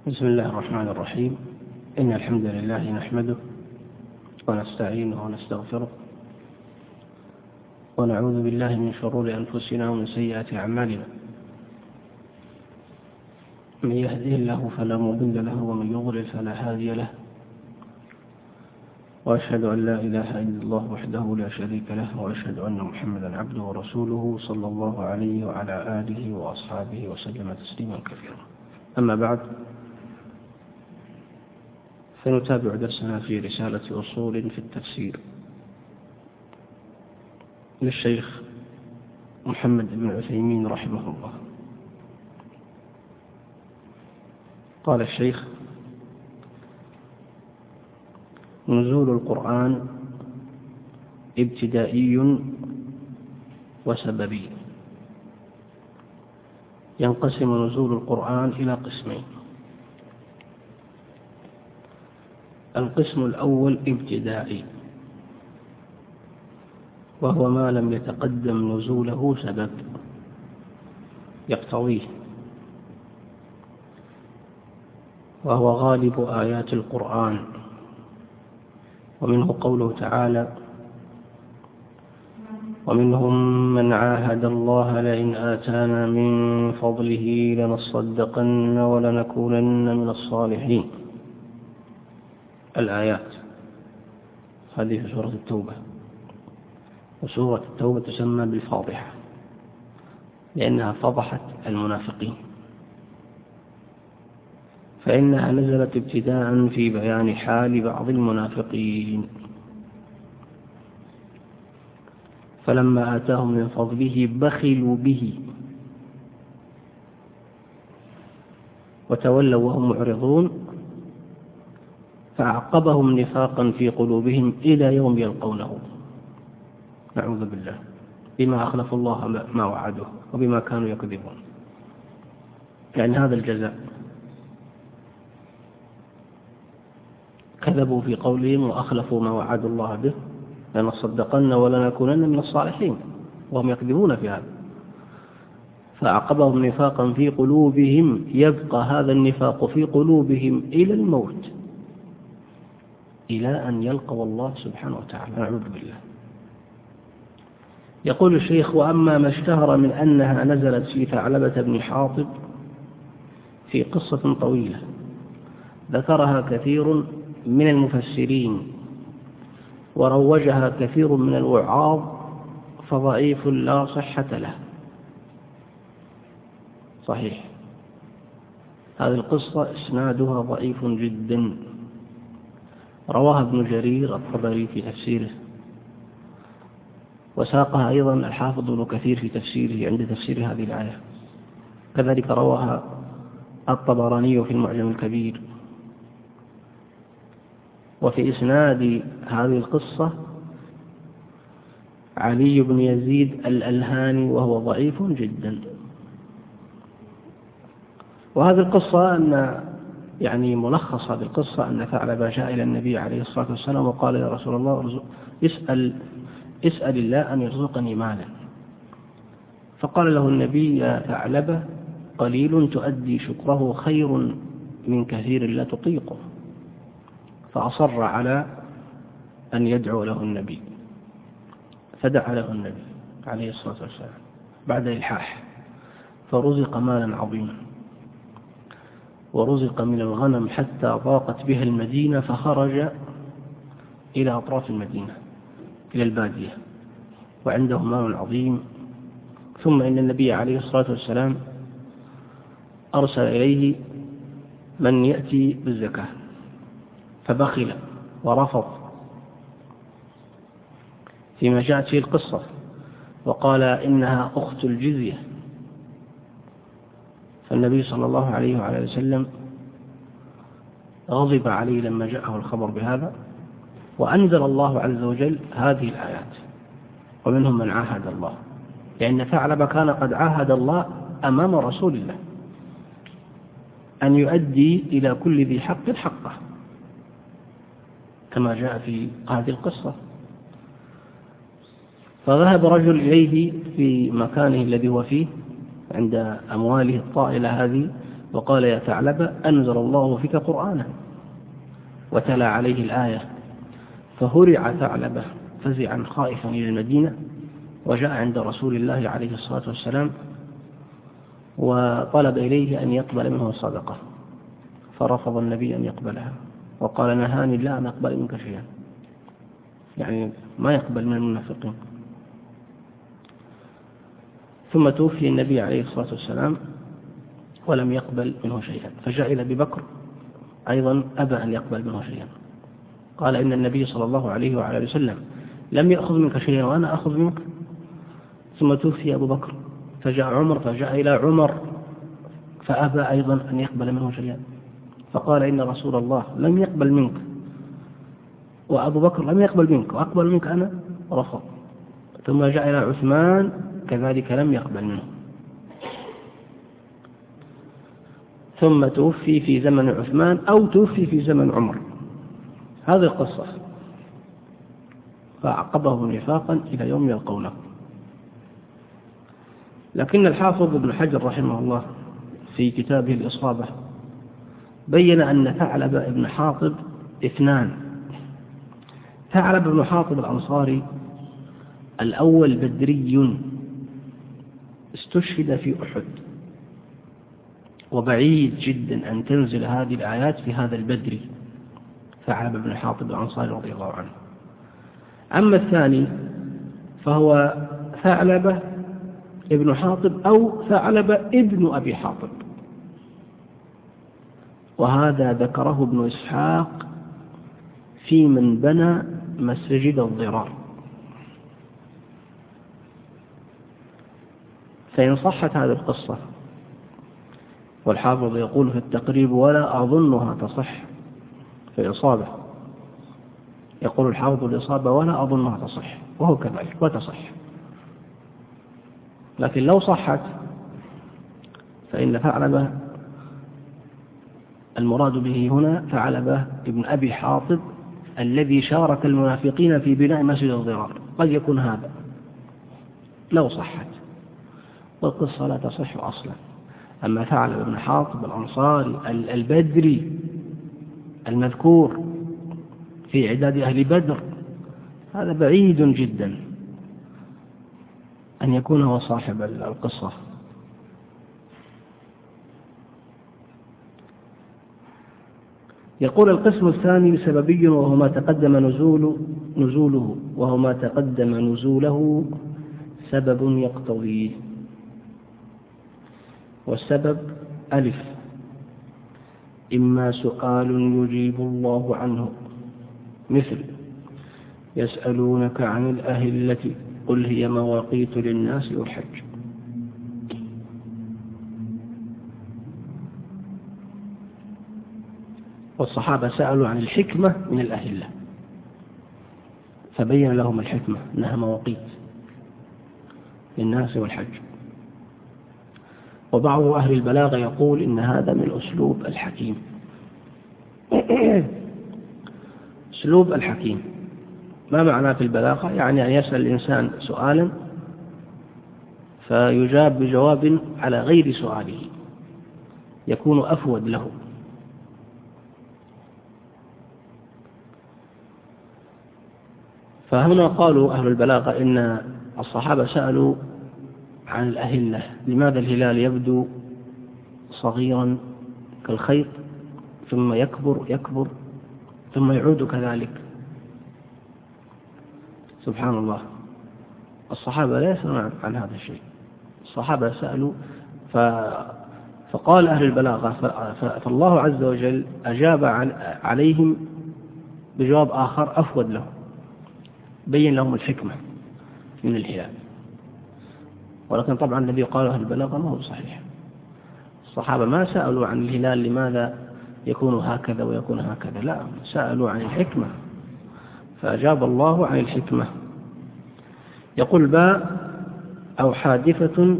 بسم الله الرحمن الرحيم. إن الحمد لله نحمده ونستعينه ونستغفره ونعوذ بالله من شرور أنفسنا ومن سيئات أعمالنا. من يهده الله فلا مضل له ومن يضلل فلا هادي له، وأشهد أن لا إله إلا الله وحده لا شريك له، وأشهد أن محمدا عبده ورسوله صلى الله عليه وعلى آله وأصحابه وسلم تسليما كثيرا. أما بعد، فنتابع درسنا في رسالة أصول في التفسير للشيخ محمد بن عثيمين رحمه الله. قال الشيخ: نزول القرآن ابتدائي وسببي. ينقسم نزول القرآن إلى قسمين: القسم الأول ابتدائي، وهو ما لم يتقدم نزوله سبب يقتضيه، وهو غالب آيات القرآن، ومنه قوله تعالى: ومنهم من عاهد الله لئن آتانا من فضله لنصدقن ولنكونن من الصالحين. الآيات هذه في سورة التوبة، وسورة التوبة تسمى بالفاضحة لأنها فضحت المنافقين، فإنها نزلت ابتداء في بيان حال بعض المنافقين، فلما آتاهم من فضله بخلوا به وتولوا وهم معرضون، فأعقبهم نفاقا في قلوبهم إلى يوم يلقونه، نعوذ بالله، بما أخلفوا الله ما وعدوه وبما كانوا يكذبون. يعني هذا الجزاء، كذبوا في قولهم وأخلفوا ما وعدوا الله به لنصدقن ولنكونن من الصالحين، وهم يكذبون في هذا، فأعقبهم نفاقا في قلوبهم، يبقى هذا النفاق في قلوبهم إلى الموت، إلى أن يلقوا الله سبحانه وتعالى، نعوذ بالله. يقول الشيخ: وأما ما اشتهر من أنها نزلت في ثعلبة بن حاطب في قصة طويلة ذكرها كثير من المفسرين وروجها كثير من الوعاظ، فضعيف لا صحة له. صحيح، هذه القصة إسنادها ضعيف جدا، رواها ابن جرير الطبري في تفسيره، وساقها أيضا الحافظ ابن كثير في تفسيره عند تفسير هذه الآية، كذلك رواها الطبراني في المعجم الكبير. وفي إسناد هذه القصة علي بن يزيد الألهاني، وهو ضعيف جدا. وهذه القصة يعني ملخص هذه القصة أن ثعلبة جاء إلى النبي عليه الصلاة والسلام وقال: يا رسول الله، اسأل الله أن يرزقني مالا. فقال له النبي: يا ثعلبة، قليل تؤدي شكره خير من كثير لا تطيقه. فأصر على أن يدعو له النبي، فدعا له النبي عليه الصلاة والسلام بعد إلحاح، فرزق مالا عظيما، ورزق من الغنم حتى ضاقت بها المدينة، فخرج إلى أطراف المدينة إلى البادية وعنده مال عظيم. ثم إن النبي عليه الصلاة والسلام أرسل إليه من يأتي بالزكاة، فبخل ورفض فيما جاءت فيه القصة، وقال: إنها أخت الجزية. فالنبي صلى الله عليه وعلى وسلم غضب عليه لما جاءه الخبر بهذا، وأنزل الله عز وجل هذه الآيات: ومنهم من عاهد الله، لأن ثعلبة كان قد عاهد الله أمام رسول الله أن يؤدي إلى كل ذي حق حقه، كما جاء في هذه القصة. فذهب رجل إليه في مكانه الذي هو فيه عند أمواله الطائلة هذه، وقال يا ثعلبة أنزل الله فيك قرآنا، وتلا عليه الآية، فهرع ثعلبة فزعا خائفا إلى المدينة، وجاء عند رسول الله عليه الصلاة والسلام وطلب إليه أن يقبل منه الصدقة، فرفض النبي أن يقبلها، وقال نهاني الله أن أقبل منك شيئا، يعني ما يقبل من المنافقين. ثم توفي النبي عليه الصلاة والسلام ولم يقبل منه شيئا، فجاء إلى أبي بكر أيضا أبى أن يقبل منه شيئا، قال إن النبي صلى الله عليه وعلى وسلم لم يأخذ منك شيئا وأنا أخذ منك. ثم توفي أبو بكر، فجاء عمر، فجاء إلى عمر فأبى أيضا أن يقبل منه شيئا، فقال إن رسول الله لم يقبل منك وأبو بكر لم يقبل منك وأقبل منك أنا، رفض. ثم جاء إلى عثمان كذلك لم يقبل منه. ثم توفي في زمن عثمان أو توفي في زمن عمر. هذه القصة، فعقبه نفاقا إلى يوم يلقونه. لكن الحافظ ابن حجر رحمه الله في كتابه الإصابة بين أن ثعلب بن حاطب اثنان. ثعلب بن حاطب الأنصاري الأول بدري استشهد في أحد، وبعيد جدا أن تنزل هذه الآيات في هذا البدري ثعلب بن حاطب الأنصاري رضي الله عنه. أما الثاني فهو ثعلب ابن حاطب أو ثعلب ابن أبي حاطب، وهذا ذكره ابن إسحاق في من بنى مسجد الضرار. فإن صحت هذه القصة، والحافظ يقول في التقريب ولا أظنها تصح، في الإصابة يقول الحافظ الإصابة ولا أظنها تصح، وهو كذلك وتصح. لكن لو صحت فإن ثعلبة المراد به هنا ثعلبة ابن أبي حاطب الذي شارك المنافقين في بناء مسجد الضرار، قد يكون هذا لو صحت، والقصة لا تصح أصلا. أما ثعلبة بن حاطب الأنصاري البدري المذكور في عداد أهل بدر، هذا بعيد جدا أن يكون هو صاحب القصة. يقول القسم الثاني سببي، وهو ما تقدم نزوله وهو ما تقدم نزوله سبب يقتضيه. والسبب ألف إما سؤال يجيب الله عنه، مثل يسألونك عن الأهلة قل هي مواقيت للناس والحج. والصحابة سألوا عن الحكمة من الأهلة، فبين لهم الحكمة أنها مواقيت للناس والحج. وبعض أهل البلاغة يقول إن هذا من أسلوب الحكيم. أسلوب الحكيم ما معناه في البلاغة؟ يعني أن يسأل الإنسان سؤالا فيجاب بجواب على غير سؤاله، يكون أفود له. فهنا قالوا أهل البلاغة إن الصحابة سألوا عن الأهلة، لماذا الهلال يبدو صغيرا كالخيط ثم يكبر ثم يعود كذلك؟ سبحان الله، الصحابة لا يسألون عن هذا الشيء. الصحابة سألوا فقال أهل البلاغة، فالله عز وجل أجاب عليهم بجواب آخر أفود لهم، بين لهم الحكمة من الهلال. ولكن طبعا الذي قاله أهل البلاغة ما هو صحيح. الصحابة ما سألوا عن الهلال لماذا يكون هكذا ويكون هكذا، لا، سألوا عن الحكمة، فأجاب الله عن الحكمة. يقول باء أو حادثة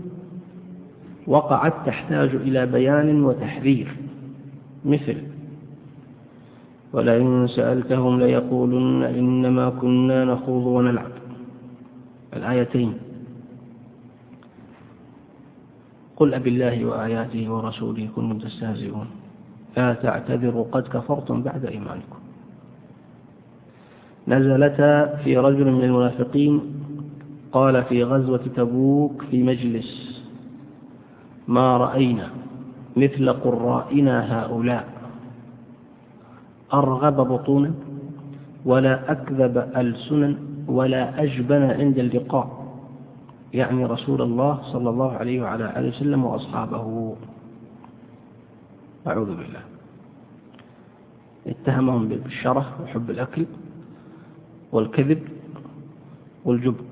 وقعت تحتاج إلى بيان وتحذير، مثل ولئن سألتهم ليقولن إنما كنا نخوض ونلعب، الآيتين. قل أبالله وآياته ورسوله كنتم تستهزئون لا تعتذروا قد كفرتم بعد إيمانكم. نزلتا في رجل من المنافقين قال في غزوة تبوك في مجلس: ما رأينا مثل قرائنا هؤلاء أرغب بطونا ولا أكذب ألسنا ولا أجبن عند اللقاء، يعني رسول الله صلى الله عليه وعلى آله وسلم وأصحابه. أعوذ بالله. اتهمهم بالشره وحب الأكل والكذب والجبن.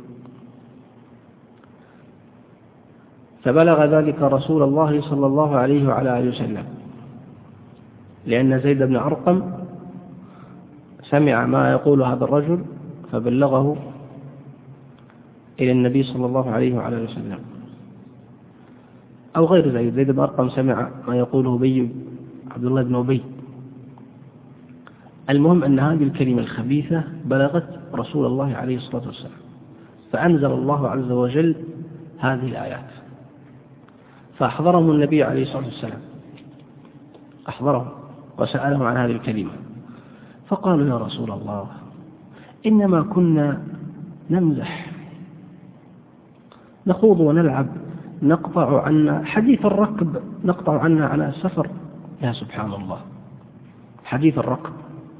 فبلغ ذلك رسول الله صلى الله عليه وعلى آله وسلم، لأن زيد بن أرقم سمع ما يقول هذا الرجل فبلغه إلى النبي صلى الله عليه وعلى آله وسلم، أو غير زيد بن أرقم سمع ما يقوله عبد الله بن أبي. المهم أن هذه الكلمة الخبيثة بلغت رسول الله عليه الصلاة والسلام، فأنزل الله عز وجل هذه الآيات، فأحضرهم النبي عليه الصلاة والسلام، أحضرهم وسألهم عن هذه الكلمة، فقالوا: يا رسول الله إنما كنا نمزح نخوض ونلعب نقطع عنا حديث الركب، نقطع عنا على السفر. يا سبحان الله، حديث الركب،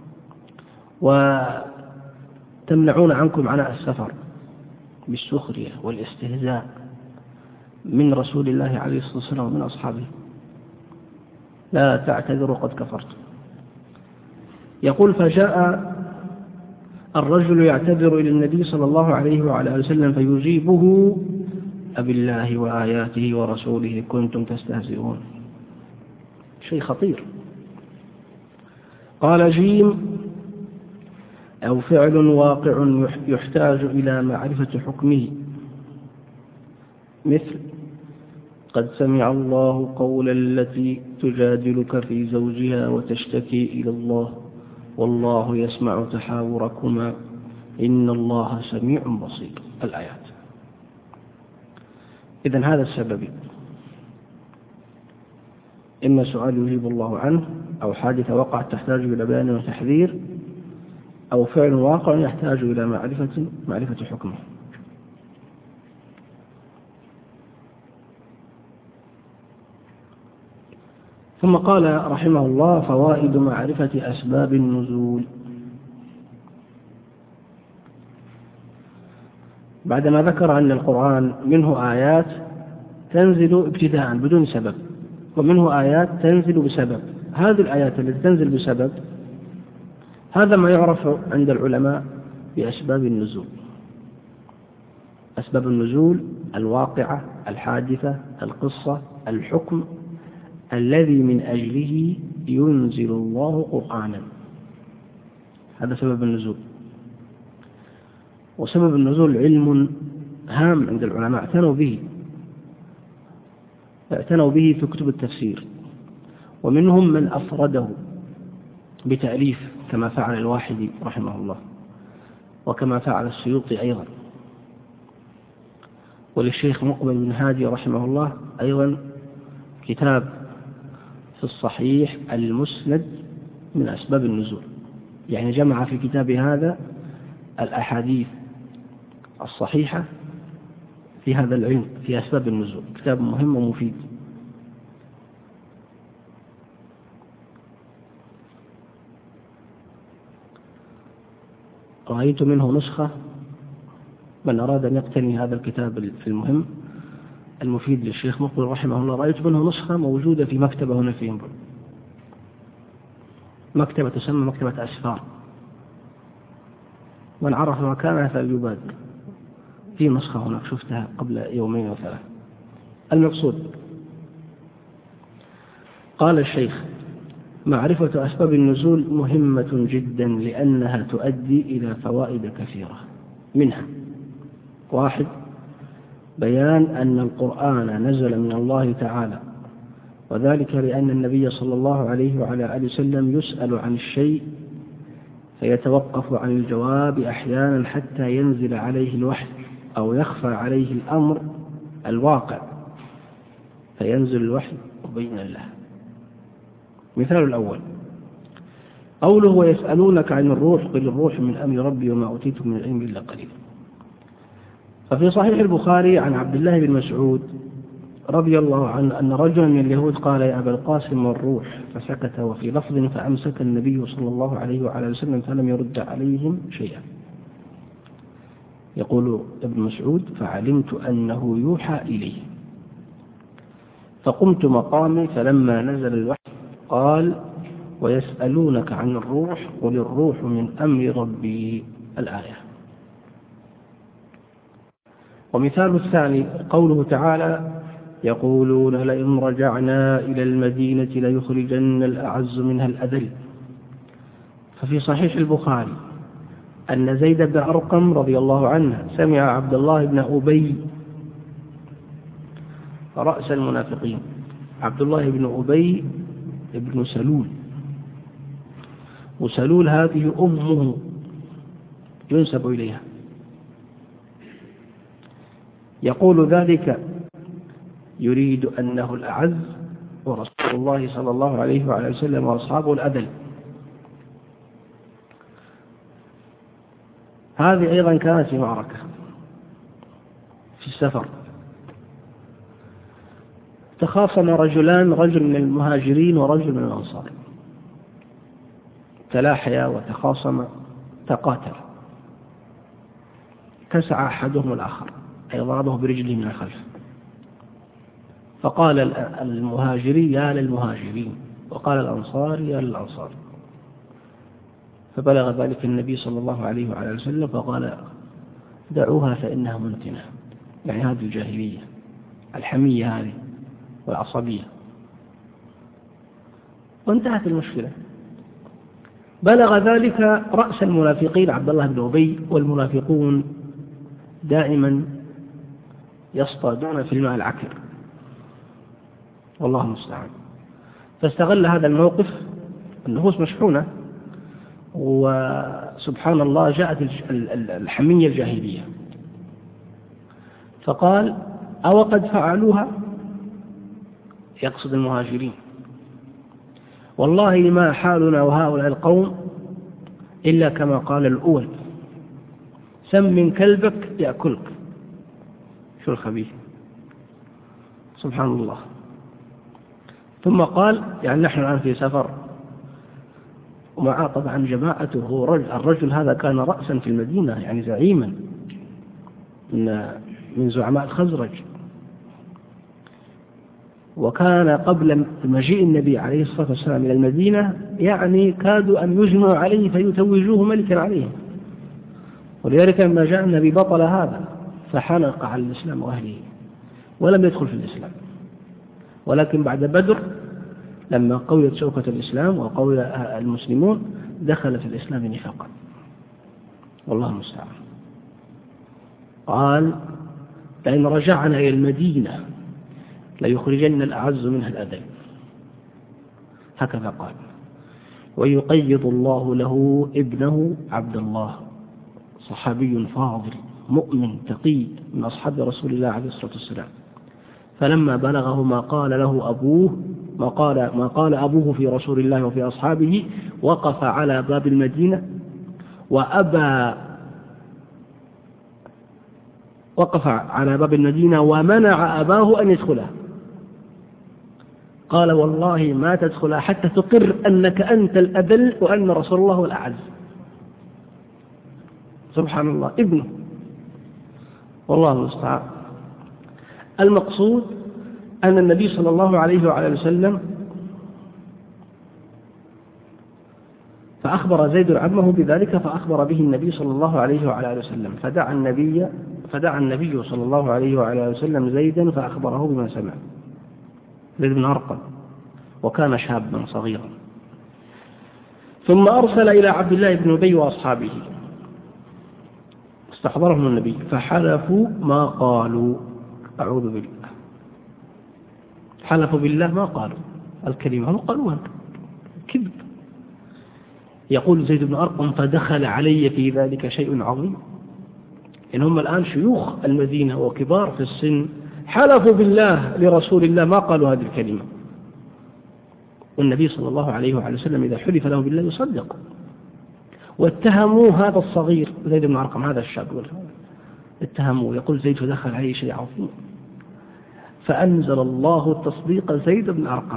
وتمنعون عنكم عناء السفر بالسخرية والاستهزاء من رسول الله عليه الصلاة والسلام ومن أصحابه. لا تعتذروا قد كفرتم. يقول: فجاء الرجل يعتذر إلى النبي صلى الله عليه وعلى آله وسلم فيجيبه: أبالله وآياته ورسوله كنتم تستهزئون. شيء خطير. قال: جيم أو فعل واقع يحتاج إلى معرفة حكمه، مثل: قد سمع الله قول التي تجادلك في زوجها وتشتكي إلى الله والله يسمع تحاوركما إن الله سميع بصير. الآيات. إذن هذا السبب: إما سؤال يجيب الله عنه، أو حادثة وقعت تحتاج إلى بيان وتحذير، أو فعل واقع يحتاج إلى معرفة حكمه. ثم قال رحمه الله: فوائد معرفة أسباب النزول. بعدما ذكر أن القرآن منه آيات تنزل ابتداء بدون سبب، ومنه آيات تنزل بسبب. هذه الآيات التي تنزل بسبب هذا ما يعرف عند العلماء بأسباب النزول. أسباب النزول: الواقعة، الحادثة، القصة، الحكم الذي من أجله ينزل الله قرآنا. هذا سبب النزول. وسبب النزول علم هام عند العلماء، اعتنوا به في كتب التفسير، ومنهم من أفرده بتأليف كما فعل الواحدي رحمه الله، وكما فعل السيوطي أيضا، وللشيخ مقبل بن هادي رحمه الله أيضا كتاب في الصحيح المسند من أسباب النزول، يعني جمع في كتاب هذا الأحاديث الصحيحة في هذا العلم في أسباب النزول. كتاب مهم ومفيد. رأيت منه نسخة، من أراد أن يقتني هذا الكتاب في المهم المفيد للشيخ مقبل رحمه الله، رأيت منه نسخة موجودة في مكتبة هنا في ينبع، مكتبة تسمى مكتبة أسفار، من عرف مكانها فليبادر. في نسخة هناك شفتها قبل يومين أو ثلاثة. المقصود: قال الشيخ: معرفة أسباب النزول مهمة جدا، لأنها تؤدي إلى فوائد كثيرة. منها: 1. بيان أن القرآن نزل من الله تعالى، وذلك لأن النبي صلى الله عليه وعلى آله وسلم يسأل عن الشيء فيتوقف عن الجواب أحيانا حتى ينزل عليه الوحي، أو يخفى عليه الأمر الواقع فينزل الوحي وبين الله. مثال الأول قوله ويسألونك عن الروح قل الروح من أمر ربي وما أوتيتم من العلم إلا قليلا. ففي صحيح البخاري عن عبد الله بن مسعود رضي الله عنه أن رجلا من اليهود قال يا أبا القاسم والروح فسكت، وفي لفظ فأمسك النبي صلى الله عليه وعلى وسلم فلم يرد عليهم شيئا. يقول ابن مسعود فعلمت أنه يوحى إليه فقمت مقامي فلما نزل الوحي قال ويسألونك عن الروح قل الروح من أمر ربي الآية. ومثال الثاني قوله تعالى يقولون لئن رجعنا إلى المدينة ليخرجن الأعز منها الأذل. ففي صحيح البخاري أن زيد بن أرقم رضي الله عنه سمع عبد الله بن أبي رأس المنافقين، عبد الله بن أبي بن سلول، وسلول هذه أمه ينسب إليها، يقول ذلك يريد أنه الأعز ورسول الله صلى الله عليه وعلى وسلم وأصحابه الأذل. هذه أيضا كانت في معركة في السفر، تخاصم رجلان، رجل من المهاجرين ورجل من الأنصار، تلاحيا وتخاصم تقاتل، كسع أحدهم الآخر أي ضربه برجله من الخلف، فقال المهاجري يا للمهاجرين وقال الأنصار يا للأنصار، فبلغ ذلك النبي صلى الله عليه وعلى وسلم فقال دعوها فإنها منتنة، يعني هذه الجاهلية الحمية هذه والعصبية، وانتهت المشكلة. بلغ ذلك رأس المنافقين عبد الله بن أبي، والمنافقون دائما يصطادون في الماء العكر والله المستعان، فاستغل هذا الموقف، النفوس مشحونة وسبحان الله جاءت الحمية الجاهلية، فقال أو قد فعلوها، يقصد المهاجرين، والله ما حالنا وهؤلاء القوم إلا كما قال الأول سم كلبك يأكلك. شو الخبيث سبحان الله. ثم قال يعني نحن الآن في سفر ومعه طبعا جماعته، الرجل هذا كان رأسا في المدينة يعني زعيما من زعماء الخزرج، وكان قبل مجيء النبي عليه الصلاة والسلام إلى المدينة يعني كادوا أن يجمعوا عليه فيتوجوه ملكا عليه، ولذلك لما جاء النبي بطل هذا فحنق على الإسلام وأهله ولم يدخل في الإسلام، ولكن بعد بدر لما قويت شوكة الإسلام وقوي المسلمون دخل في الإسلام نفاقا والله المستعان. قال لئن رجعنا إلى المدينة ليخرجن الأعز منها الأذل، هكذا قال. ويقيض الله له ابنه عبد الله صحابي فاضل مؤمن تقي من أصحاب رسول الله عليه الصلاة والسلام، فلما بلغه ما قال له أبوه ما قال أبوه في رسول الله وفي أصحابه وقف على باب المدينة وقف على باب المدينة ومنع أباه أن يدخلها، قال والله ما تدخلها حتى تقر أنك أنت الأذل وأن رسول الله هو الأعز. سبحان الله ابنه والله المستعان. المقصود أن النبي صلى الله عليه وعلى وسلم فأخبر زيد عمه بذلك، فأخبر به النبي صلى الله عليه وعلى وسلم، فدعا النبي صلى الله عليه وعلى وسلم زيدا فأخبره بما سمع، زيد بن أرقم، وكان شابا صغيرا، ثم أرسل إلى عبد الله بن أبي وأصحابه استحضرهم النبي فحلفوا ما قالوا، أعوذ بالله، حلفوا بالله ما قالوا الكلمة، هم قالوها كذب. يقول زيد بن أرقم فدخل علي في ذلك شيء عظيم، إن هم الآن شيوخ المدينة وكبار في السن حلفوا بالله لرسول الله ما قالوا هذه الكلمة، والنبي صلى الله عليه وعلى وسلم إذا حلف له بالله يصدق. واتهموا هذا الصغير زيد بن أرقم، هذا الشاب اتهموا، يقول زيد دخل عليه شيء عظيم، فأنزل الله تصديق زيد بن أرقم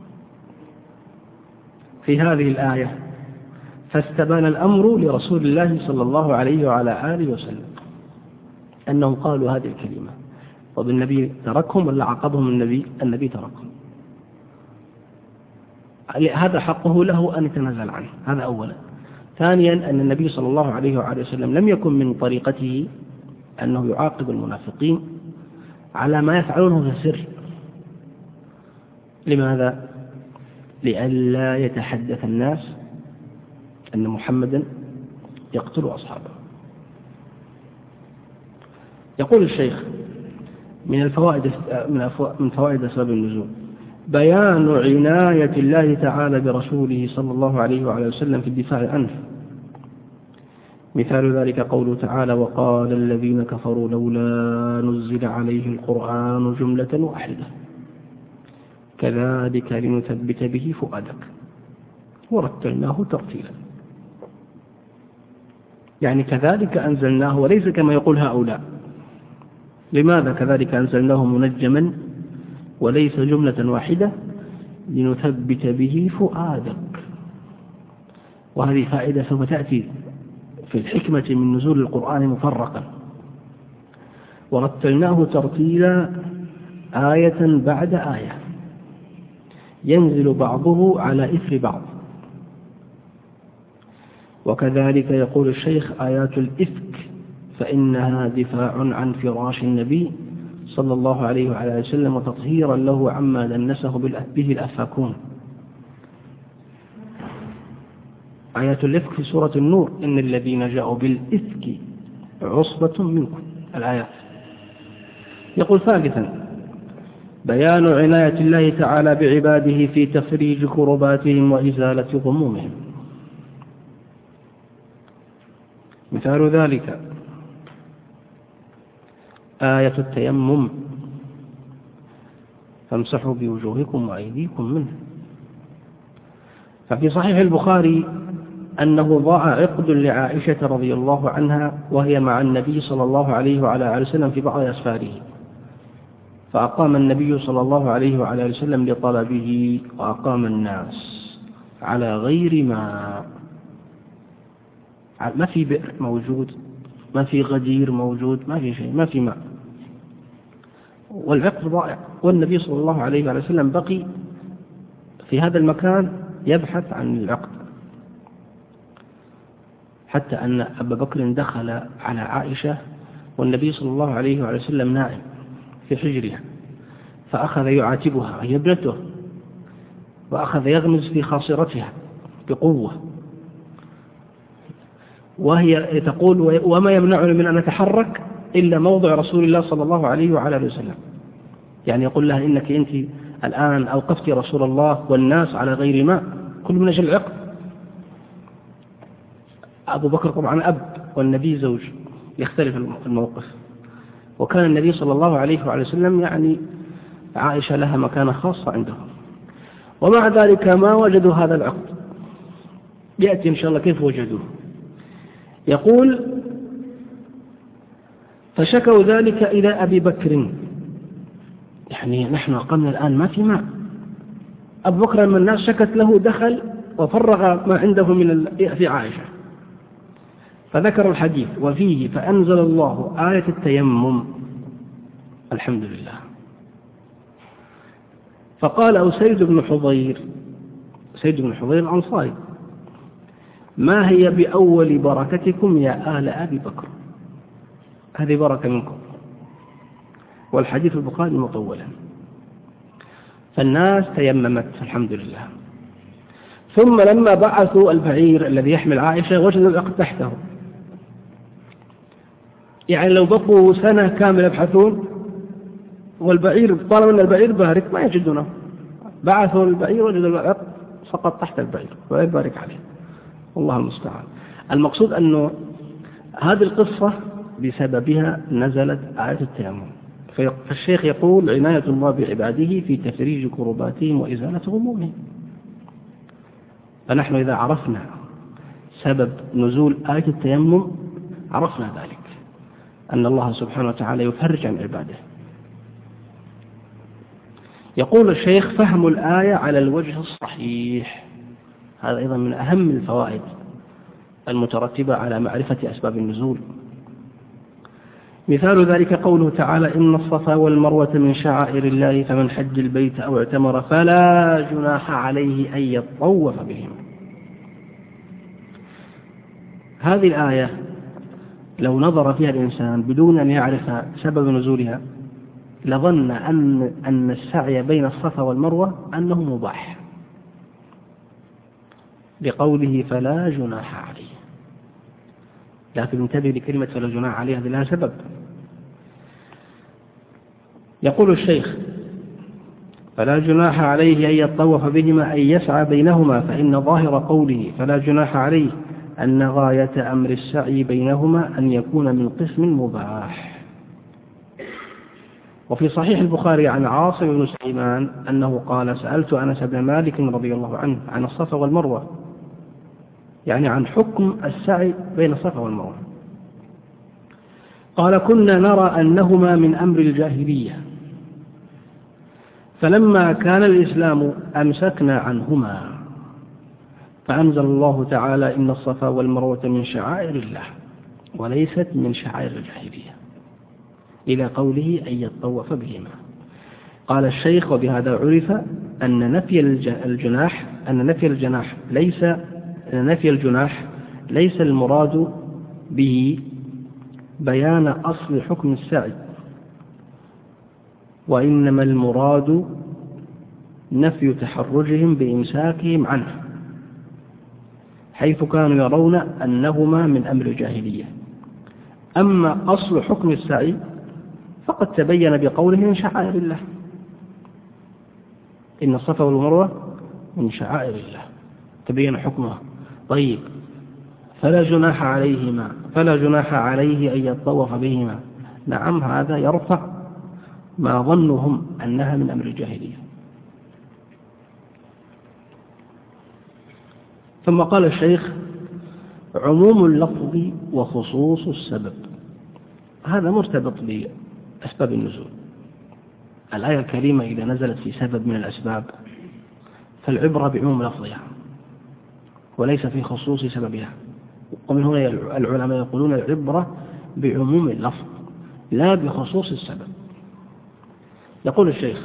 في هذه الآية: فاستبان الأمر لرسول الله صلى الله عليه وعلى آله وسلم أنهم قالوا هذه الكلمة. طب النبي تركهم ولا عاقبهم؟ النبي تركهم. هذا حقه له أن يتنازل عنه، هذا أولا. ثانيا أن النبي صلى الله عليه وعلى وسلم لم يكن من طريقته أنه يعاقب المنافقين على ما يفعلونه في السر. لماذا؟ لئلا يتحدث الناس أن محمدا يقتل أصحابه. يقول الشيخ من فوائد أسباب النزول: بيان عناية الله تعالى برسوله صلى الله عليه وعلى وسلم في الدفاع عنه. مثال ذلك قوله تعالى: وقال الذين كفروا لولا نزل عليه القرآن جملة واحدة كذلك لنثبت به فؤادك ورتلناه ترتيلا. يعني كذلك أنزلناه، وليس كما يقول هؤلاء. لماذا كذلك أنزلناه منجما وليس جملة واحدة؟ لنثبت به فؤادك. وهذه فائدة سوف تأتي في الحكمة من نزول القرآن مفرقا. ورتلناه ترتيلا، آية بعد آية، ينزل بعضه على إثر بعض. وكذلك يقول الشيخ: آيات الإفك فإنها دفاع عن فراش النبي صلى الله عليه وعلى وسلم وتطهيرا له عما دنسه به الأفاكون. آيات الإفك في سورة النور: إن الذين جاءوا بالإفك عصبة منكم، الآيات. يقول ثالثا: بيان عناية الله تعالى بعباده في تفريج كرباتهم وإزالة غمومهم. مثال ذلك آية التيمم: فامسحوا بوجوهكم وأيديكم منه. ففي صحيح البخاري أنه ضاع عقد لعائشة رضي الله عنها وهي مع النبي صلى الله عليه وعلى آله وسلم في بعض أسفاره، فأقام النبي صلى الله عليه وعلى آله وسلم لطلبه، وأقام الناس على غير ما في بئر موجود، ما في غدير موجود، ما في شيء، ما في ماء، والعقد ضائع. والنبي صلى الله عليه وعلى وسلم بقي في هذا المكان يبحث عن العقد، حتى أن أبا بكر دخل على عائشة والنبي صلى الله عليه وعلى وسلم نائم في حجرها، فأخذ يعاتبها، هي ابنته، وأخذ يغمز في خاصرتها بقوة، وهي تقول: وما يمنعني من أن أتحرك إلا موضع رسول الله صلى الله عليه وعلى آله وسلم. يعني يقول لها: إنك أنت الآن أوقفت رسول الله والناس على غير ماء، كل من أجل العقد. أبو بكر طبعا أب والنبي زوج، يختلف الموقف. وكان النبي صلى الله عليه وعلى وسلم يعني عائشة لها مكانة خاصة عنده، ومع ذلك ما وجدوا هذا العقد. يأتي إن شاء الله كيف وجدوه. يقول: فشكوا ذلك إلى أبي بكر، يعني نحن أقمنا الآن ما في ماء. أبو بكر لما الناس شكت له دخل وفرغ ما عنده في عائشة، فذكر الحديث وفيه: فأنزل الله آية التيمم. الحمد لله. فقال أسيد بن حضير الأنصاري: ما هي بأول بركتكم يا آل أبي بكر؟ هذه بركة منكم. والحديث البخاري مطولا. فالناس تيممت الحمد لله. ثم لما بعثوا البعير الذي يحمل عائشة وجدوا العقد تحته. يعني لو بقوا سنة كاملة يبحثون والبعير، طالما أن البعير بارك، ما يجدونه. بعثوا البعير وجدوا العقد سقط تحت البعير، ولا يبارك عليه. الله المستعان. المقصود أنه هذه القصة بسببها نزلت آية التيمم، فالشيخ يقول: عناية الله بعباده في تفريج كرباتهم وإزالة همومهم. فنحن إذا عرفنا سبب نزول آية التيمم عرفنا ذلك، أن الله سبحانه وتعالى يفرج عن عباده. يقول الشيخ: فهم الآية على الوجه الصحيح. هذا أيضا من أهم الفوائد المترتبة على معرفة أسباب النزول. مثال ذلك قوله تعالى: إن الصفا والمروة من شعائر الله فمن حج البيت أو اعتمر فلا جناح عليه أن يطوف بهم. هذه الآية لو نظر فيها الإنسان بدون أن يعرف سبب نزولها لظن أن السعي بين الصفا والمروة أنه مباح، بقوله فلا جناح عليه. لكن انتبه لكلمة فلا جناح عليه، هذه لها سبب. يقول الشيخ: فلا جناح عليه أن يطوف بهما أن يسعى بينهما، فإن ظاهر قوله فلا جناح عليه أن غاية أمر السعي بينهما أن يكون من قسم مباح. وفي صحيح البخاري عن عاصم بن سليمان أنه قال: سألت أنس بن مالك رضي الله عنه عن الصفا والمروة، يعني عن حكم السعي بين الصفا والمروة. قال: كنا نرى أنهما من أمر الجاهلية، فلما كان الإسلام أمسكنا عنهما، فأنزل الله تعالى: إن الصفا والمروة من شعائر الله وليست من شعائر الجاهلية، إلى قوله أن يطوف بهما. قال الشيخ: وبهذا عرف أن نفي الجناح ليس المراد به بيان أصل حكم السعي، وإنما المراد نفي تحرجهم بإمساكهم عنه، حيث كانوا يرون أنهما من أمر الجاهلية. أما أصل حكم السعي فقد تبين بقوله من شعائر الله، إن الصفا والمروة من شعائر الله، تبين حكمها. طيب، فلا جناح عليه أن يطوف بهما. نعم، هذا يرفع ما ظنهم أنها من أمر الجاهلية. ثم قال الشيخ: عموم اللفظ وخصوص السبب. هذا مرتبط بأسباب النزول. الآية الكريمة إذا نزلت في سبب من الأسباب فالعبرة بعموم لفظها وليس في خصوص سببها. ومن هنا العلماء يقولون العبرة بعموم اللفظ لا بخصوص السبب. يقول الشيخ: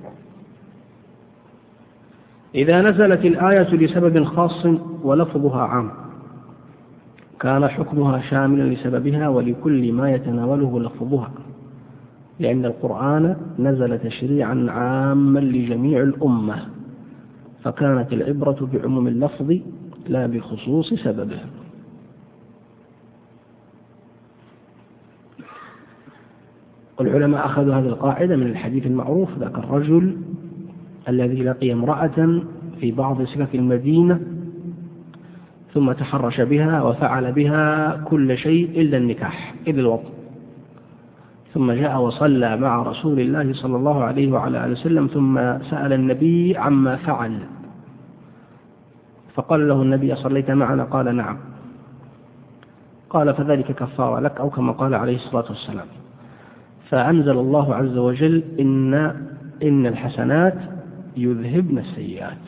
إذا نزلت الآية لسبب خاص ولفظها عام كان حكمها شاملا لسببها ولكل ما يتناوله لفظها، لأن القرآن نزل تشريعا عاما لجميع الأمة، فكانت العبرة بعموم اللفظ لا بخصوص سببه. والعلماء أخذوا هذه القاعدة من الحديث المعروف: ذاك الرجل الذي لقي امرأة في بعض سكك المدينة ثم تحرش بها وفعل بها كل شيء إلا النكاح، إلا الوطن، ثم جاء وصلى مع رسول الله صلى الله عليه وعلى آله وسلم، ثم سأل النبي عما فعل، فقال له النبي: صليت معنا؟ قال: نعم. قال: فذلك كفارة لك، أو كما قال عليه الصلاة والسلام. فأنزل الله عز وجل: إن الحسنات يذهبن السيئات.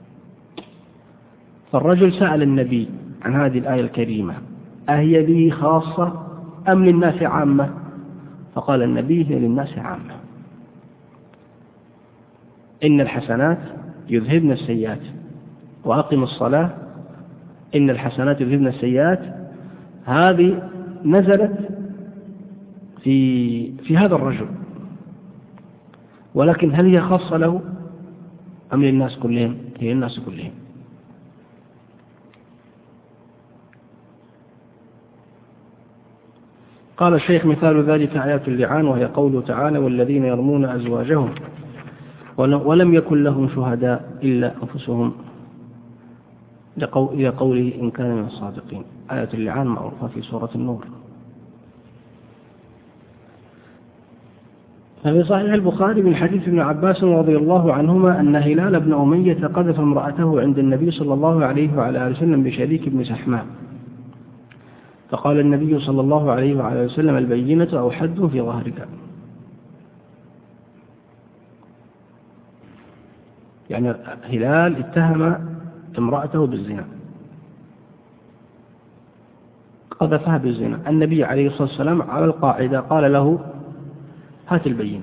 فالرجل سأل النبي عن هذه الآية الكريمة: أهي به خاصة أم للناس عامة؟ فقال النبي: هي للناس عامة. إن الحسنات يذهبن السيئات، وأقم الصلاة إن الحسنات يذهبن السيئات. هذه نزلت في هذا الرجل، ولكن هل هي خاصة له أم للناس كلهم؟ هي للناس كلهم. قال الشيخ: مثال ذلك آيات اللعان، وهي قوله تعالى: والذين يرمون أزواجهم ولم يكن لهم شهداء إلا أنفسهم، إلى قوله إن كان من الصادقين. آية اللعان معروفة في سورة النور. ففي صحيح البخاري من حديث ابن عباس رضي الله عنهما أن هلال بن أمية قذف امرأته عند النبي صلى الله عليه وعلى آله وسلم بشريك بن سحمان، فقال النبي صلى الله عليه وعلى آله وسلم: البينة أو حد في ظهرك. يعني هلال اتهم امرأته بالزنا، قذفها بالزنا. النبي عليه الصلاة والسلام على القاعدة قال له: هات البينة.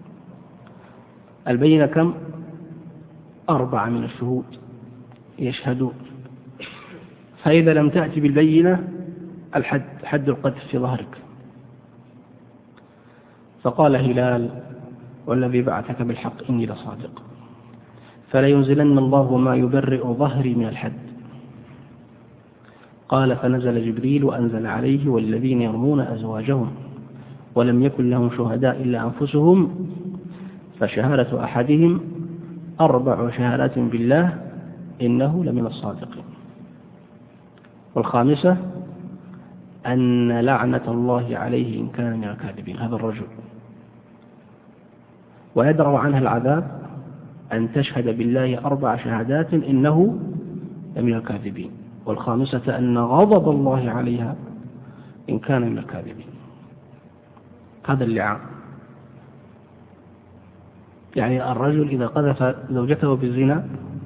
البينة كم؟ 4 من الشهود يشهدون. فإذا لم تأتي بالبينة الحد، حد القذف في ظهرك. فقال هلال: والذي بعثك بالحق إني لصادق، فلينزلن الله ما يبرئ ظهري من الحد. قال: فنزل جبريل وأنزل عليه: والذين يرمون أزواجهم ولم يكن لهم شهداء إلا أنفسهم فشهادة أحدهم 4 شهادات بالله إنه لمن الصادقين. والخامسة أن لعنة الله عليه إن كان من الكاذبين، هذا الرجل. ويدرأ عنها العذاب أن تشهد بالله 4 شهادات إنه لمن الكاذبين. والخامسة أن غضب الله عليها إن كان من الكاذبين. هذا اللعان. يعني الرجل إذا قذف زوجته بالزنا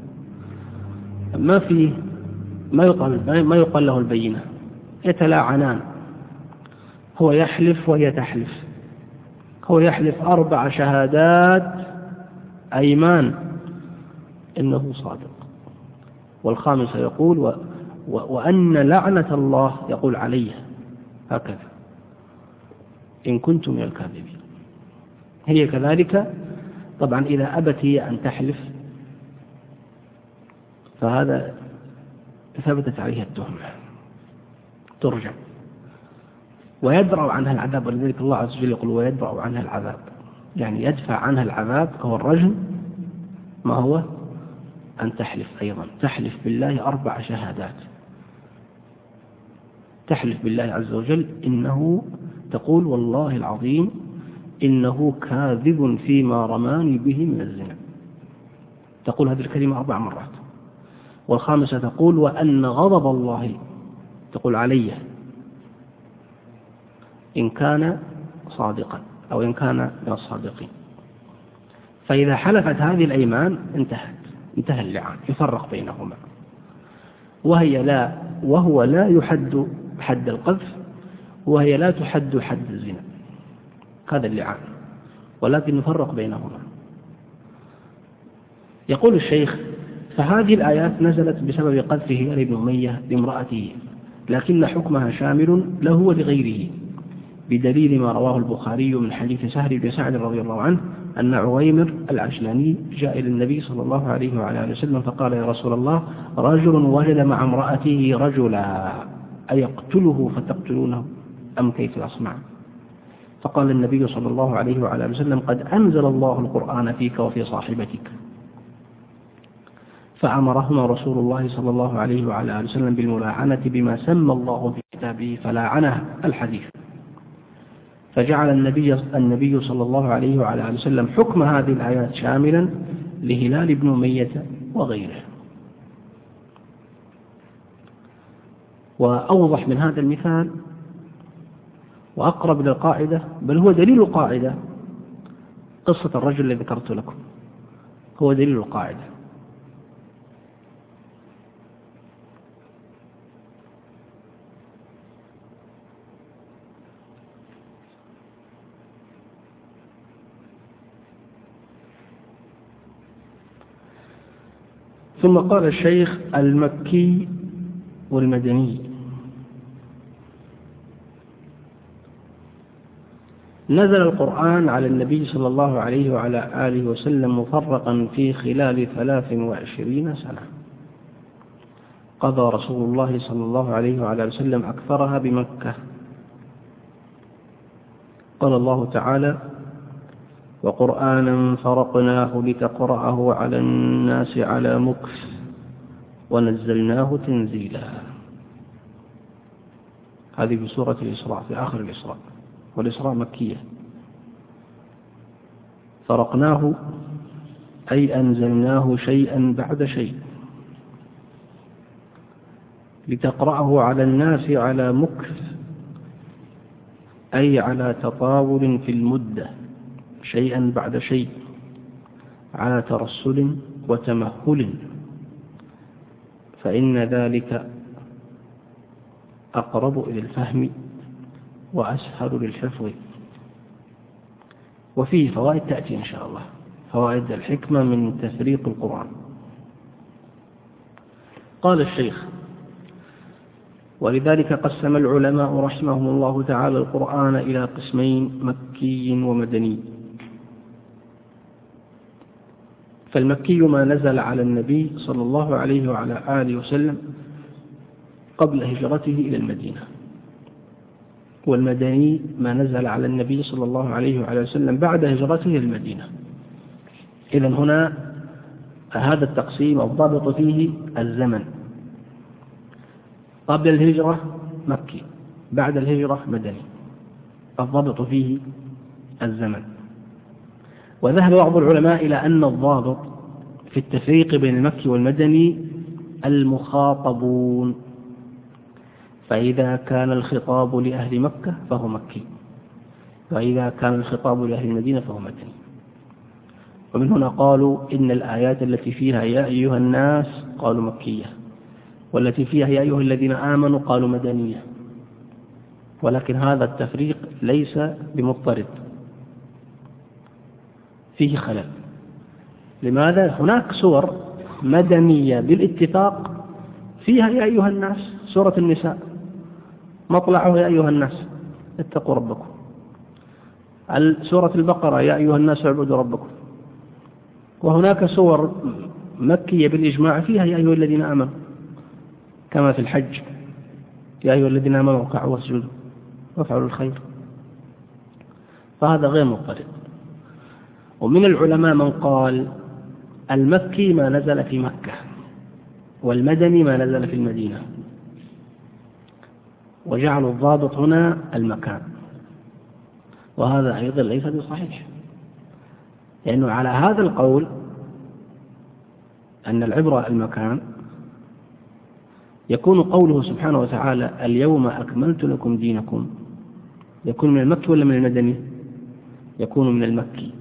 ما يقال له البينة، يتلاعنان، هو يحلف وهي تحلف، هو يحلف 4 شهادات أيمان إنه صادق، والخامسة يقول وأن لعنة الله يقول عليه هكذا إن كنت من الكاذبين. هي كذلك طبعا إذا أبت هي أن تحلف فهذا ثبتت عليها التهمة ترجع ويدرأ عنها العذاب. ولذلك الله عز وجل يقول ويدرأ عنها العذاب، يعني يدفع عنها العذاب. هو الرجل ما هو أن تحلف أيضا، تحلف بالله 4 شهادات، تحلف بالله عز وجل إنه تقول والله العظيم إنه كاذب فيما رماني به من الزنا، تقول هذه الكلمة 4 مرات. والخامسة تقول وأن غضب الله تقول عليه إن كان صادقا أو إن كان من الصادقين. فإذا حلفت هذه الأيمان انتهى اللعان، يفرق بينهما. وهو لا يحد حد القذف، وهي لا تحد حد الزنا، هذا اللعان، ولكن نفرق بينهما. يقول الشيخ فهذه الآيات نزلت بسبب قذف هلال بن أمية لامرأته، لكن حكمها شامل له ولغيره، بدليل ما رواه البخاري من حديث سهل بن سعد رضي الله عنه أن عويمر العجلاني جاء إلى النبي صلى الله عليه وعلى آله وسلم فقال يا رسول الله رجل وجد مع امرأته رجلا أيقتله فتقتلونه أم كيف يصنع؟ فقال النبي صلى الله عليه وعلى آله وسلم قد أنزل الله القرآن فيك وفي صاحبتك، فأمرهما رسول الله صلى الله عليه وعلى آله وسلم بالملاعنة بما سمى الله في كتابه فلاعنها الحديث. فجعل النبي صلى الله عليه وعلى آله وسلم حكم هذه الآيات شاملا لهلال بن أمية وغيره. وأوضح من هذا المثال وأقرب للقاعدة، بل هو دليل القاعدة، قصة الرجل الذي ذكرت لكم هو دليل القاعدة. ثم قال الشيخ المكي والمدني. نزل القرآن على النبي صلى الله عليه وعلى آله وسلم مفرقا في خلال 23 سنة، قضى رسول الله صلى الله عليه وعلى آله وسلم أكثرها بمكة. قال الله تعالى وقرآنا فرقناه لتقرأه على الناس على مكث ونزلناه تنزيلا. هذه في سورة الإسراء في آخر الإسراء، والإسراء مكية. فرقناه أي أنزلناه شيئا بعد شيء لتقرأه على الناس على مكث أي على تطاول في المدة، شيئا بعد شيء، على ترسل وتمهل، فإن ذلك أقرب إلى الفهم وأسهل للحفظ. وفيه فوائد تأتي إن شاء الله، فوائد الحكمة من تفريق القرآن. قال الشيخ: ولذلك قسم العلماء رحمهم الله تعالى القرآن إلى قسمين: مكي ومدني. فالمكي ما نزل على النبي صلى الله عليه وعلى آله وسلم قبل هجرته إلى المدينة، والمدني ما نزل على النبي صلى الله عليه وعلى وسلم بعد هجرته إلى المدينة. إذن هنا هذا التقسيم الضابط فيه الزمن: قبل الهجرة مكي، بعد الهجرة مدني، الضابط فيه الزمن. وذهب بعض العلماء إلى أن الضابط في التفريق بين المكي والمدني المخاطبون، فإذا كان الخطاب لأهل مكة فهو مكي، وإذا كان الخطاب لأهل المدينة فهو مدني. ومن هنا قالوا إن الآيات التي فيها يا أيها الناس قالوا مكية، والتي فيها يا أيها الذين آمنوا قالوا مدنية. ولكن هذا التفريق ليس بمضطرد، فيه خلل. لماذا؟ هناك سور مدنية بالاتفاق فيها يا أيها الناس، سورة النساء مطلعه يا أيها الناس اتقوا ربكم. سورة البقرة يا أيها الناس اعبدوا ربكم. وهناك سور مكية بالإجماع فيها يا أيها الذين آمنوا، كما في الحج يا أيها الذين آمنوا اركعوا واسجدوا وافعلوا الخير. فهذا غير مضطرد. ومن العلماء من قال المكي ما نزل في مكة، والمدني ما نزل في المدينة، وجعلوا الضابط هنا المكان. وهذا أيضا ليس بصحيح، لأنه على هذا القول أن العبرة المكان يكون قوله سبحانه وتعالى اليوم أكملت لكم دينكم، يكون من المكي ولا من المدني؟ يكون من المكي.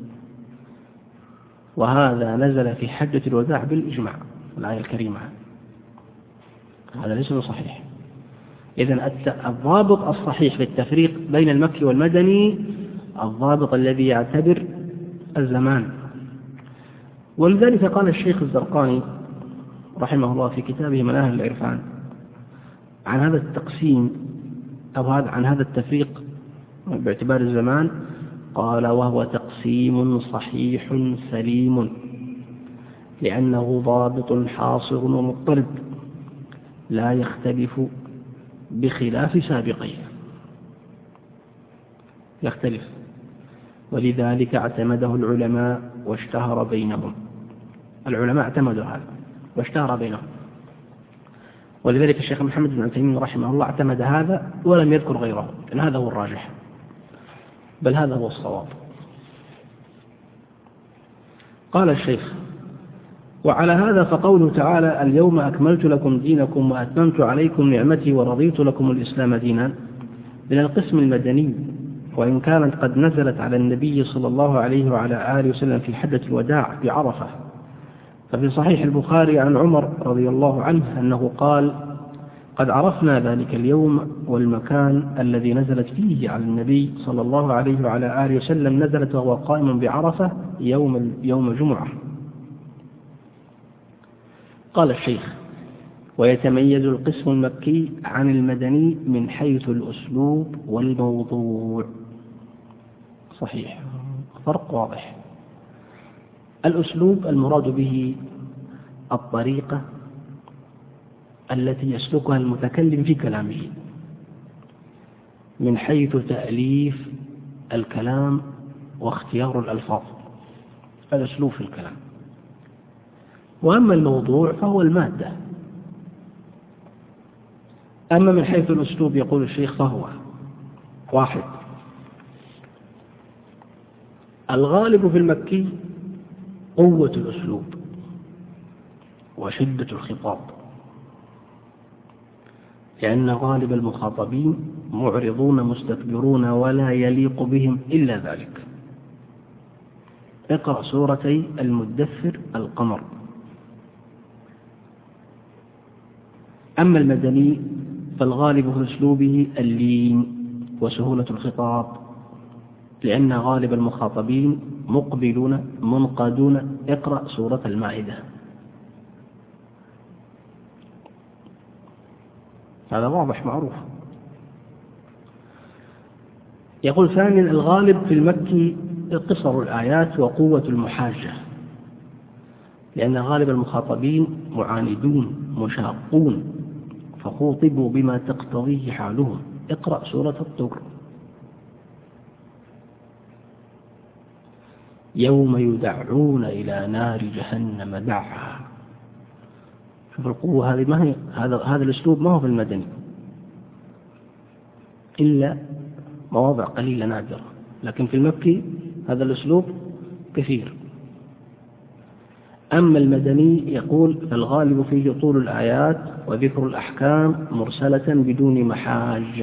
وهذا نزل في حجة الوداع بالإجماع، الآية الكريمة. هذا ليس بصحيح. إذن الضابط الصحيح في التفريق بين المكي والمدني الضابط الذي يعتبر الزمان. ولذلك قال الشيخ الزرقاني رحمه الله في كتابه مناهل العرفان عن هذا التقسيم أو عن هذا التفريق باعتبار الزمان، قال: وهو تقسيم صحيح سليم، لأنه ضابط حاصر ومضطرد لا يختلف بخلاف سابقيه، يختلف. ولذلك اعتمده العلماء واشتهر بينهم. العلماء اعتمدوا هذا واشتهر بينهم. ولذلك الشيخ محمد بن عثيمين رحمه الله اعتمد هذا ولم يذكر غيره، لأن هذا هو الراجح، بل هذا هو الصواب. قال الشيخ: وعلى هذا فقوله تعالى اليوم أكملت لكم دينكم وأتممت عليكم نعمتي ورضيت لكم الإسلام دينا من القسم المدني، وإن كانت قد نزلت على النبي صلى الله عليه وعلى آله وسلم في حجة الوداع بعرفة. ففي صحيح البخاري عن عمر رضي الله عنه أنه قال: قد عرفنا ذلك اليوم والمكان الذي نزلت فيه على النبي صلى الله عليه وعلى آله وسلم، نزلت وهو قائم بعرفة يوم جمعة. قال الشيخ: ويتميز القسم المكي عن المدني من حيث الأسلوب والموضوع. صحيح، فرق واضح. الأسلوب المراد به الطريقة التي يسلكها المتكلم في كلامه، من حيث تأليف الكلام واختيار الألفاظ، الأسلوب في الكلام. وأما الموضوع فهو المادة. أما من حيث الأسلوب يقول الشيخ فهو: واحد، الغالب في المكي قوة الأسلوب وشدة الخطاب، لأن غالب المخاطبين معرضون مستكبرون ولا يليق بهم إلا ذلك. اقرأ سورتي المدثر القمر. أما المدني فالغالب في أسلوبه اللين وسهولة الخطاب، لأن غالب المخاطبين مقبلون منقادون. اقرأ سورة المائدة. هذا واضح معروف. يقول ثانيا الغالب في المكي قصر الآيات وقوة المحاجة، لأن غالب المخاطبين معاندون مشاقون فخوطبوا بما تقتضيه حالهم. اقرأ سورة الطور. يوم يدعون إلى نار جهنم دعا. شوف القوة هذه، ما هي هذا الأسلوب ما هو في المدني إلا مواضع قليلة نادرة، لكن في المكي هذا الأسلوب كثير. أما المدني يقول فالغالب فيه طول الآيات وذكر الأحكام مرسلة بدون محاجة.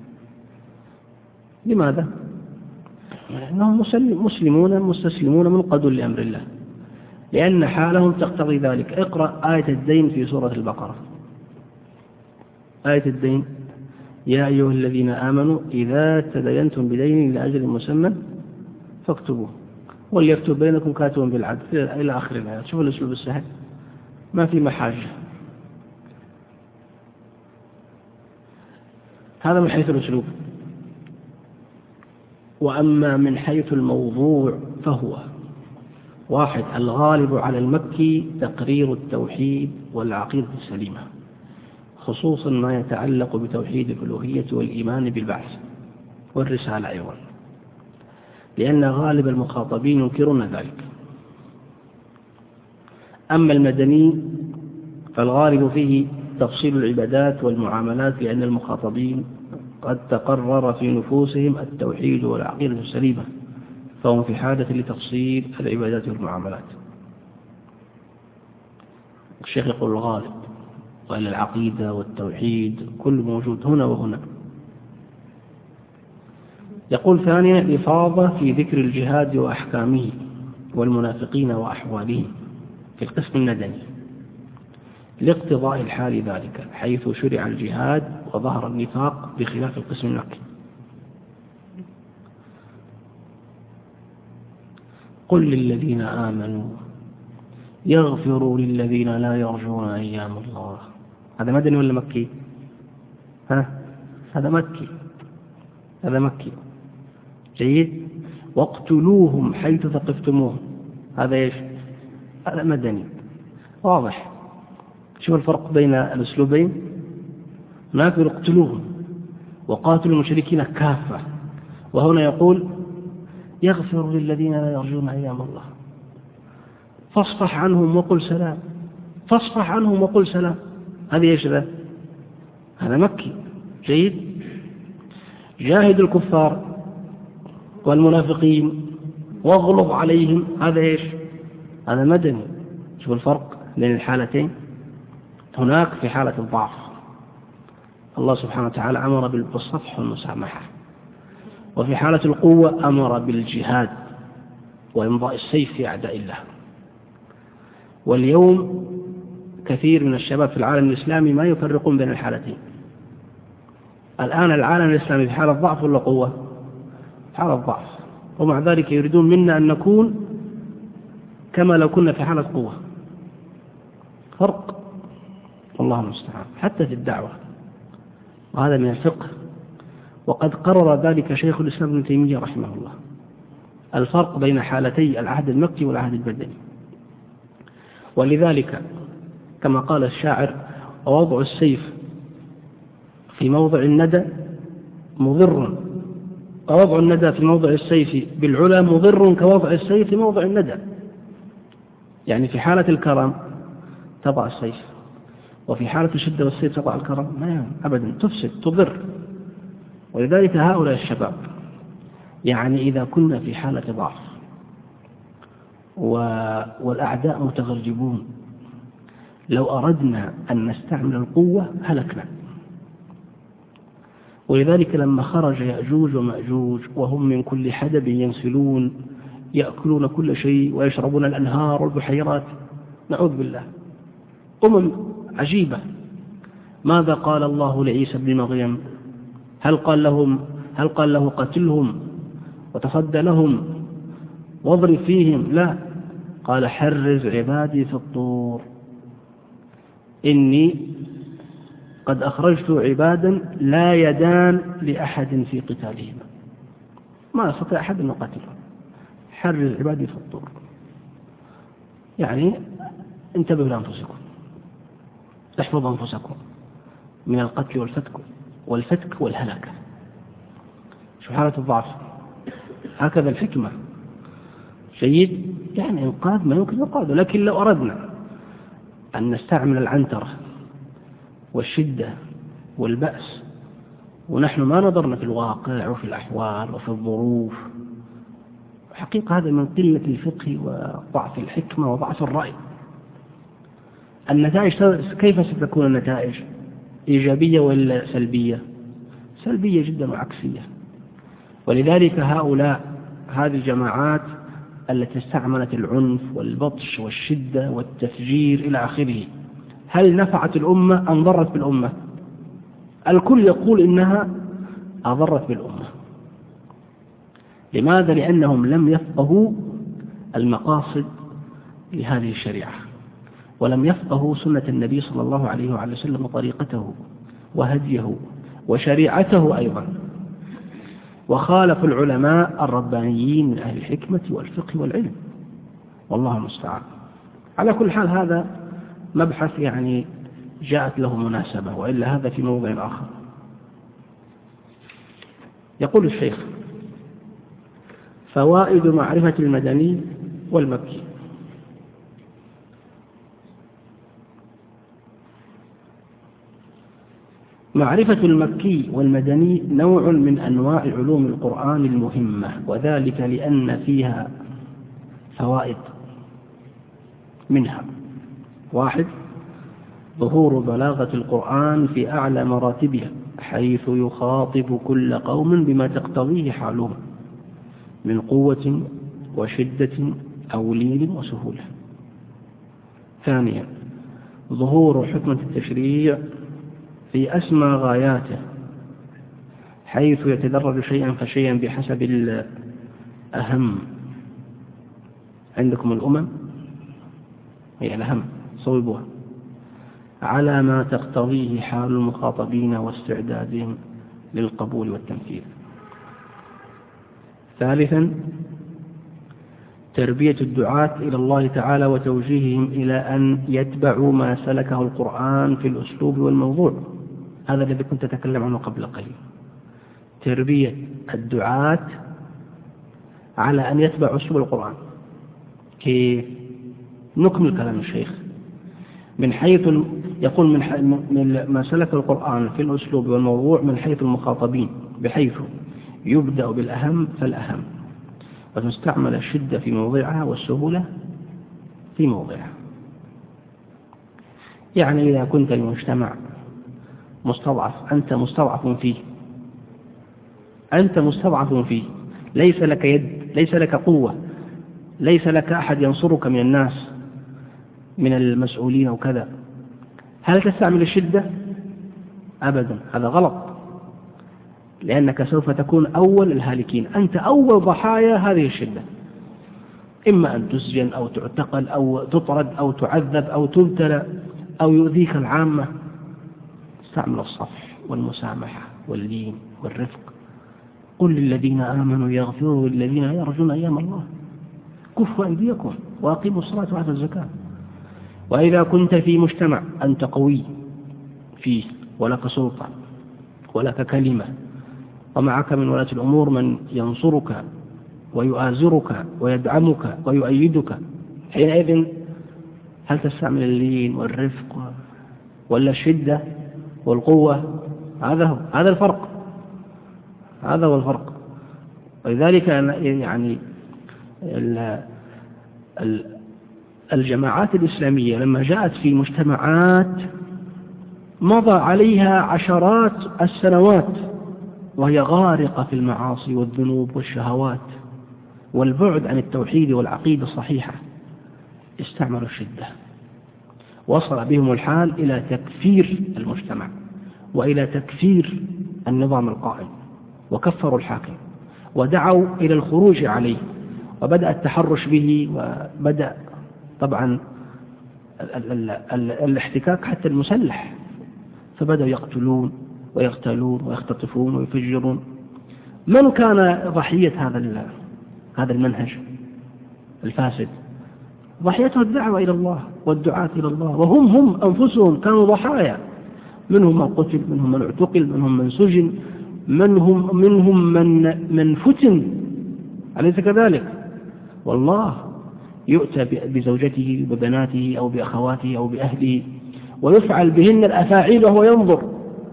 لماذا؟ لأنهم مسلمون مستسلمون منقادون لأمر الله، لأن حالهم تقتضي ذلك. اقرأ آية الدين في سورة البقرة. آية الدين: يا أيها الذين آمنوا إذا تدينتم بدين إلى أجل مسمى فاكتبوه وليكتب بينكم كاتب بالعدل إلى آخر الآيات. شوفوا الأسلوب السهل، ما في محاجة. هذا من حيث الأسلوب. وأما من حيث الموضوع فهو: واحد، الغالب على المكي تقرير التوحيد والعقيدة السليمة، خصوصا ما يتعلق بتوحيد الألوهية والإيمان بالبعث والرسالة أيضا، لأن غالب المخاطبين ينكرون ذلك. أما المدني فالغالب فيه تفصيل العبادات والمعاملات، لأن المخاطبين قد تقرر في نفوسهم التوحيد والعقيدة السليمة، فهم في حاجة لتفصيل العبادات والمعاملات. الشيخ يقول الغالب، وإلى العقيدة والتوحيد كل موجود هنا وهنا. يقول ثانيا الإفاضة في ذكر الجهاد وأحكامه والمنافقين وأحوالهم في القسم الندني، لاقتضاء الحال ذلك، حيث شرع الجهاد وظهر النفاق بخلاف القسم المكي. قل للذين آمنوا يغفروا للذين لا يرجون أيام الله. هذا مدني ولا مكي؟ هذا مكي. هذا مكي. جيد. واقتلوهم حيث ثقفتموهم. هذا ايش؟ هذا مدني. واضح. شوف الفرق بين الأسلوبين. هناك اقتلوهم وقاتلوا المشركين كافة، وهنا يقول يغفر للذين لا يرجون أيام الله. فاصفح عنهم وقل سلام. فاصفح عنهم وقل سلام. هذه ايش ذا؟ هذا مكي. جيد. جاهد الكفار والمنافقين واغلظ عليهم. هذا ايش؟ هذا مدني. شوف الفرق بين الحالتين. هناك في حالة الضعف الله سبحانه وتعالى أمر بالصفح والمسامحة، وفي حالة القوة أمر بالجهاد وإمضاء السيف في أعداء الله. واليوم كثير من الشباب في العالم الإسلامي ما يفرقون بين الحالتين. الآن العالم الإسلامي في حالة ضعف ولا قوة؟ حالة ضعف، ومع ذلك يريدون منا أن نكون كما لو كنا في حالة قوة. فرق والله المستعان حتى في الدعوة، وهذا من الفقه، وقد قرر ذلك شيخ الإسلام ابن تيمية رحمه الله، الفرق بين حالتي العهد المكي والعهد المدني. ولذلك كما قال الشاعر: ووضع السيف في موضع الندى مضر، ووضع الندى في موضع السيف بالعلا مضر كوضع السيف في موضع الندى. يعني في حالة الكرم تضع السيف، وفي حالة الشدة والسيف تضع الكرم، ما أبدا، تفسد تضر. ولذلك هؤلاء الشباب يعني إذا كنا في حالة ضعف والأعداء متغلبون. لو أردنا أن نستعمل القوة هلكنا. ولذلك لما خرج يأجوج ومأجوج وهم من كل حدب ينسلون يأكلون كل شيء ويشربون الأنهار والبحيرات، نعوذ بالله، عجيبة. ماذا قال الله لعيسى بن مريم؟ هل قال له قتلهم وتصدى لهم واضرب فيهم؟ لا، قال حرز عبادي في الطور، إني قد أخرجت عبادا لا يدان لأحد في قتالهم، ما يستطيع أحد أن يقاتلهم، حرز عبادي في الطور. يعني انتبهوا لأنفسكم، احفظوا أنفسكم من القتل والفتك والهلاك. شو حالة الضعف؟ هكذا الحكمة. جيد، يعني إنقاذ ما يمكن إنقاذه. لكن لو أردنا أن نستعمل العنترة والشدة والبأس ونحن ما نظرنا في الواقع وفي الأحوال وفي الظروف، حقيقة هذا من قلة الفقه وضعف الحكمة وضعف الرأي. النتائج كيف ستكون النتائج؟ إيجابية ولا سلبية؟ سلبية جدا وعكسية. ولذلك هذه الجماعات التي استعملت العنف والبطش والشدة والتفجير إلى آخره، هل نفعت الأمة أم ضرت بالأمة؟ الكل يقول إنها أضرت بالأمة. لماذا؟ لأنهم لم يفقهوا المقاصد لهذه الشريعة، ولم يفقهوا سنة النبي صلى الله عليه وعلى وسلم وطريقته وهديه وشريعته أيضا، وخالفوا العلماء الربانيين من أهل الحكمة والفقه والعلم، والله المستعان. على كل حال هذا مبحث يعني جاءت له مناسبة، وإلا هذا في موضع آخر. يقول الشيخ: فوائد معرفة المدني والمكي. معرفة المكي والمدني نوع من أنواع علوم القرآن المهمة، وذلك لأن فيها فوائد. منها: 1. ظهور بلاغة القرآن في أعلى مراتبها، حيث يخاطب كل قوم بما تقتضيه حالهم من قوة وشدة أو لين وسهولة. 2. ظهور حكمة التشريع في أسمى غاياته، حيث يتدرج شيئا فشيئا بحسب الأهم. عندكم الأمم هي الأهم، صوبوها على ما تقتضيه حال المخاطبين واستعدادهم للقبول والتنفيذ. 3. تربية الدعاة إلى الله تعالى وتوجيههم إلى أن يتبعوا ما سلكه القرآن في الأسلوب والموضوع. هذا الذي كنت أتكلم عنه قبل قليل، تربية الدعاة على أن يتبعوا أسلوب القرآن. كيف؟ نكمل كلام الشيخ. من حيث يقول من ما سلك القرآن في الأسلوب والموضوع من حيث المخاطبين، بحيث يبدأ بالأهم فالأهم، وتستعمل الشدة في موضعها والسهولة في موضعها. يعني إذا كنت في مجتمع مستضعف، أنت مستضعف فيه، ليس لك يد، ليس لك قوة، ليس لك أحد ينصرك من الناس من المسؤولين وكذا، هل تستعمل الشدة؟ أبدا، هذا غلط، لأنك سوف تكون أول الهالكين، أنت أول ضحايا هذه الشدة، إما أن تسجن أو تعتقل أو تطرد أو تعذب أو تبتلى أو يؤذيك العامة. استعمل الصفح والمسامحة واللين والرفق. قل للذين آمنوا يغفروا للذين يرجون أيام الله، كفوا أيديكم وأقيموا الصلاة وآتوا الزكاة. وإذا كنت في مجتمع أنت قوي فيه ولك سلطة ولك كلمة ومعك من ولاة الأمور من ينصرك ويؤازرك ويدعمك ويؤيدك، حينئذ هل تستعمل اللين والرفق ولا الشدة والقوة؟ هذا الفرق، هذا هو الفرق. ولذلك يعني الجماعات الإسلامية لما جاءت في مجتمعات مضى عليها عشرات السنوات وهي غارقة في المعاصي والذنوب والشهوات والبعد عن التوحيد والعقيدة الصحيحة، استعملوا الشدة، وصل بهم الحال إلى تكفير المجتمع وإلى تكفير النظام القائم، وكفروا الحاكم ودعوا إلى الخروج عليه، وبدأ التحرش به، وبدأ طبعا الاحتكاك حتى المسلح، فبدأوا يقتلون ويغتالون ويختطفون ويفجرون. من كان ضحية هذا المنهج الفاسد؟ ضحيته الدعوة إلى الله والدعاة إلى الله، وهم أنفسهم كانوا ضحايا، منهم من قتل، منهم من اعتقل، منهم من سجن، منهم من فتن، أليس كذلك؟ والله يؤتى بزوجته وبناته أو بأخواته أو بأهله ويفعل بهن الأفاعيل وهو ينظر.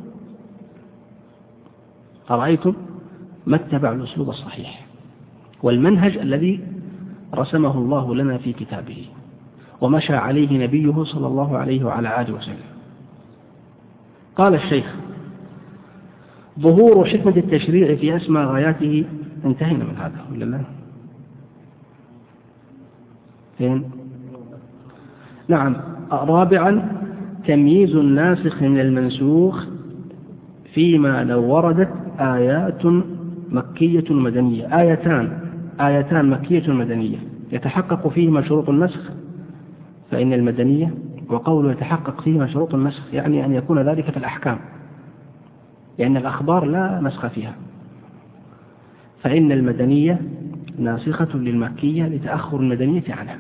أرأيتم؟ ما اتبع الأسلوب الصحيح والمنهج الذي رسمه الله لنا في كتابه ومشى عليه نبيه صلى الله عليه وعلى آله وسلم. قال الشيخ: ظهور حكمة التشريع في أسمى غاياته. انتهينا من هذا ولا لا؟ فين؟ نعم. رابعا: تمييز الناسخ من المنسوخ فيما لو وردت آيات مكية مدنية، آيتان مكية مدنية يتحقق فيهما شروط النسخ فإن المدنية، وقوله يتحقق فيهما شروط النسخ يعني أن يكون ذلك في الأحكام، لأن الأخبار لا نسخ فيها، فإن المدنية ناسخة للمكية لتأخر المدنية عنها.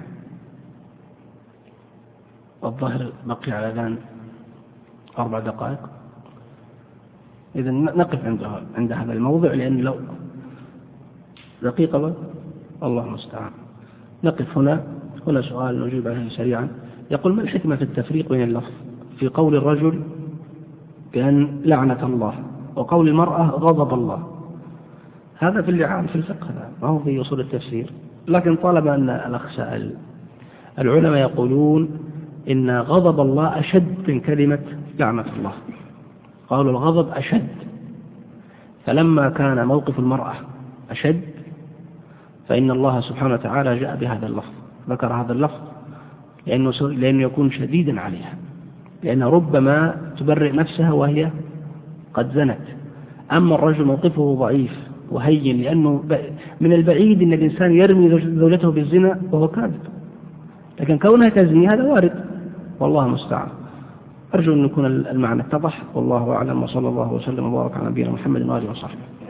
الظاهر بقي على ذان 4 دقائق، إذن نقف عند هذا الموضع، لأن لو دقيقة الله المستعان. نقف هنا سؤال نجيب عليه سريعا. يقول: ما الحكمة في التفريق بين اللفظ في قول الرجل بأن لعنة الله وقول المرأة غضب الله؟ هذا في اللعان في الفقه، ما هو في أصول التفسير، لكن طالما أن الأخ سأل، العلماء يقولون إن غضب الله أشد من كلمة لعنة الله، قالوا الغضب أشد، فلما كان موقف المرأة أشد فإن الله سبحانه وتعالى جاء بهذا اللفظ، ذكر هذا اللفظ لأنه يكون شديدا عليها، لأن ربما تبرئ نفسها وهي قد زنت. أما الرجل موقفه ضعيف وهين، لأنه من البعيد أن الإنسان يرمي زوجته بالزنا وهو كاذب، لكن كونها تزني هذا وارد، والله المستعان. أرجو أن يكون المعنى اتضح، والله أعلم، وصلى الله وسلم وبارك على نبينا محمد وآله وصحبه.